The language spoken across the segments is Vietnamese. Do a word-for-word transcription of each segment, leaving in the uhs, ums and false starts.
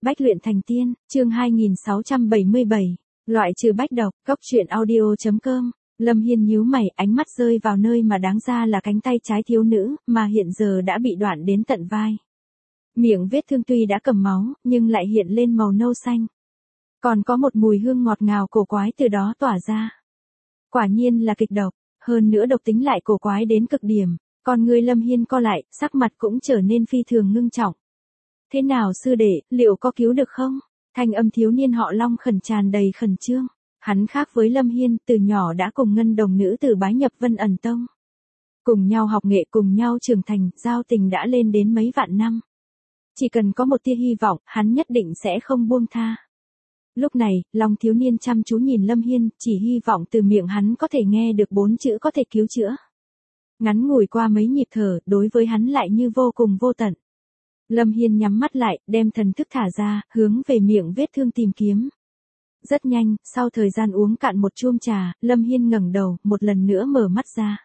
Bách luyện thành tiên, chương hai nghìn sáu trăm bảy mươi bảy, loại trừ bách độc, góc truyện audio chấm com. Lâm Hiên nhíu mày, ánh mắt rơi vào nơi mà đáng ra là cánh tay trái thiếu nữ, mà hiện giờ đã bị đoạn đến tận vai. Miệng vết thương tuy đã cầm máu, nhưng lại hiện lên màu nâu xanh. Còn có một mùi hương ngọt ngào cổ quái từ đó tỏa ra. Quả nhiên là kịch độc, hơn nữa độc tính lại cổ quái đến cực điểm. Còn người Lâm Hiên co lại, sắc mặt cũng trở nên phi thường ngưng trọng. Thế nào sư đệ, liệu có cứu được không? Thanh âm thiếu niên họ Long khẩn tràn đầy khẩn trương. Hắn khác với Lâm Hiên, từ nhỏ đã cùng ngân đồng nữ tử bái nhập Vân Ẩn Tông. Cùng nhau học nghệ, cùng nhau trưởng thành, giao tình đã lên đến mấy vạn năm. Chỉ cần có một tia hy vọng, hắn nhất định sẽ không buông tha. Lúc này, Long thiếu niên chăm chú nhìn Lâm Hiên, chỉ hy vọng từ miệng hắn có thể nghe được bốn chữ có thể cứu chữa. Ngắn ngủi qua mấy nhịp thở, đối với hắn lại như vô cùng vô tận. Lâm Hiên nhắm mắt lại, đem thần thức thả ra, hướng về miệng vết thương tìm kiếm. Rất nhanh, sau thời gian uống cạn một chuông trà, Lâm Hiên ngẩng đầu, một lần nữa mở mắt ra.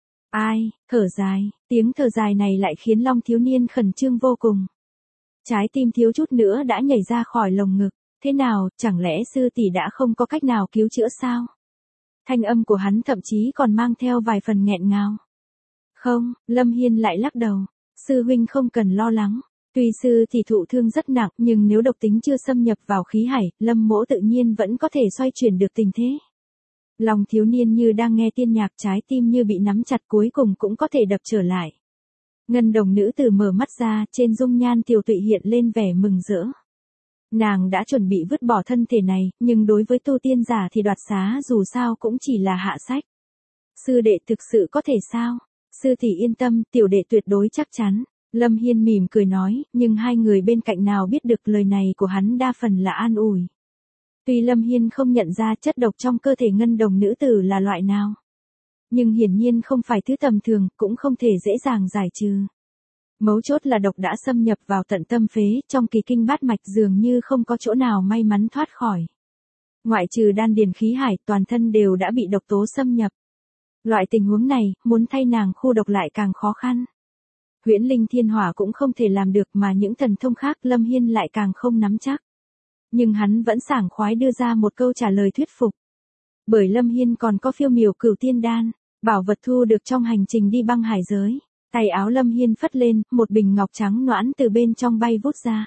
Ai, thở dài, tiếng thở dài này lại khiến Long thiếu niên khẩn trương vô cùng. Trái tim thiếu chút nữa đã nhảy ra khỏi lồng ngực. Thế nào, chẳng lẽ sư tỷ đã không có cách nào cứu chữa sao? Thanh âm của hắn thậm chí còn mang theo vài phần nghẹn ngào. Không, Lâm Hiên lại lắc đầu. Sư huynh không cần lo lắng. Tuy sư tỷ thụ thương rất nặng, nhưng nếu độc tính chưa xâm nhập vào khí hải, Lâm mỗ tự nhiên vẫn có thể xoay chuyển được tình thế. Lòng thiếu niên như đang nghe tiên nhạc, trái tim như bị nắm chặt, cuối cùng cũng có thể đập trở lại. Ngân đồng nữ tử mở mắt ra, trên dung nhan tiều tụy hiện lên vẻ mừng rỡ. Nàng đã chuẩn bị vứt bỏ thân thể này, nhưng đối với tu tiên giả thì đoạt xá dù sao cũng chỉ là hạ sách. Sư đệ thực sự có thể sao? Sư tỷ yên tâm, tiểu đệ tuyệt đối chắc chắn. Lâm Hiên mỉm cười nói, nhưng hai người bên cạnh nào biết được lời này của hắn đa phần là an ủi. Tuy Lâm Hiên không nhận ra chất độc trong cơ thể ngân đồng nữ tử là loại nào, nhưng hiển nhiên không phải thứ tầm thường, cũng không thể dễ dàng giải trừ. Mấu chốt là độc đã xâm nhập vào tận tâm phế, trong kỳ kinh bát mạch dường như không có chỗ nào may mắn thoát khỏi. Ngoại trừ đan điền khí hải, toàn thân đều đã bị độc tố xâm nhập. Loại tình huống này, muốn thay nàng khu độc lại càng khó khăn. Huyễn linh thiên hỏa cũng không thể làm được, mà những thần thông khác Lâm Hiên lại càng không nắm chắc. Nhưng hắn vẫn sảng khoái đưa ra một câu trả lời thuyết phục. Bởi Lâm Hiên còn có phiêu miểu cửu tiên đan, bảo vật thu được trong hành trình đi băng hải giới. Tay áo Lâm Hiên phất lên, một bình ngọc trắng noãn từ bên trong bay vút ra.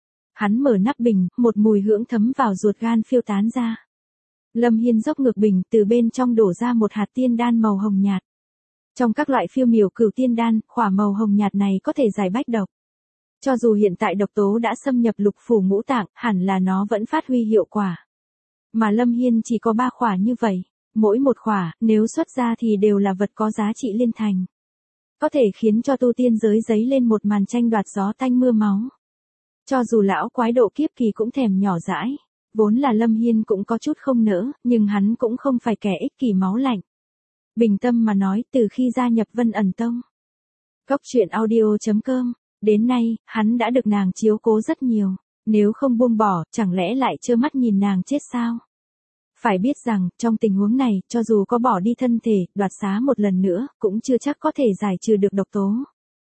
Hắn mở nắp bình, một mùi hương thấm vào ruột gan phiêu tán ra. Lâm Hiên dốc ngược bình, từ bên trong đổ ra một hạt tiên đan màu hồng nhạt. Trong các loại phiêu miểu cửu tiên đan, khỏa màu hồng nhạt này có thể giải bách độc. Cho dù hiện tại độc tố đã xâm nhập lục phủ ngũ tạng, hẳn là nó vẫn phát huy hiệu quả. Mà Lâm Hiên chỉ có ba khỏa như vậy, mỗi một khỏa, nếu xuất ra thì đều là vật có giá trị liên thành. Có thể khiến cho tu tiên giới giấy lên một màn tranh đoạt gió tanh mưa máu. Cho dù lão quái độ kiếp kỳ cũng thèm nhỏ dãi. Vốn là Lâm Hiên cũng có chút không nỡ, nhưng hắn cũng không phải kẻ ích kỷ máu lạnh. Bình tâm mà nói, từ khi gia nhập Vân Ẩn Tông, góc truyện audio chấm com, đến nay, hắn đã được nàng chiếu cố rất nhiều. Nếu không buông bỏ, chẳng lẽ lại trơ mắt nhìn nàng chết sao? Phải biết rằng, trong tình huống này, cho dù có bỏ đi thân thể, đoạt xá một lần nữa, cũng chưa chắc có thể giải trừ được độc tố.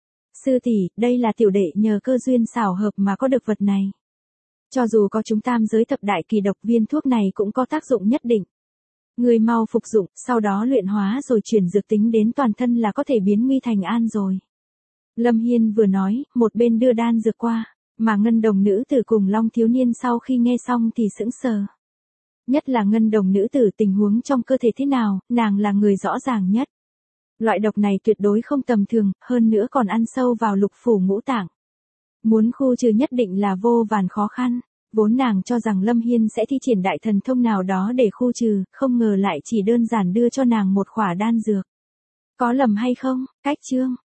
Sư tỷ, đây là tiểu đệ nhờ cơ duyên xảo hợp mà có được vật này. Cho dù có chúng tam giới thập đại kỳ độc, viên thuốc này cũng có tác dụng nhất định. Người mau phục dụng, sau đó luyện hóa rồi chuyển dược tính đến toàn thân là có thể biến nguy thành an rồi. Lâm Hiên vừa nói, một bên đưa đan dược qua, mà ngân đồng nữ tử cùng Long thiếu niên sau khi nghe xong thì sững sờ. Nhất là ngân đồng nữ tử, tình huống trong cơ thể thế nào, nàng là người rõ ràng nhất. Loại độc này tuyệt đối không tầm thường, hơn nữa còn ăn sâu vào lục phủ ngũ tạng. Muốn khu trừ nhất định là vô vàn khó khăn. Vốn nàng cho rằng Lâm Hiên sẽ thi triển đại thần thông nào đó để khu trừ, không ngờ lại chỉ đơn giản đưa cho nàng một khỏa đan dược. Có lầm hay không? Cách chương.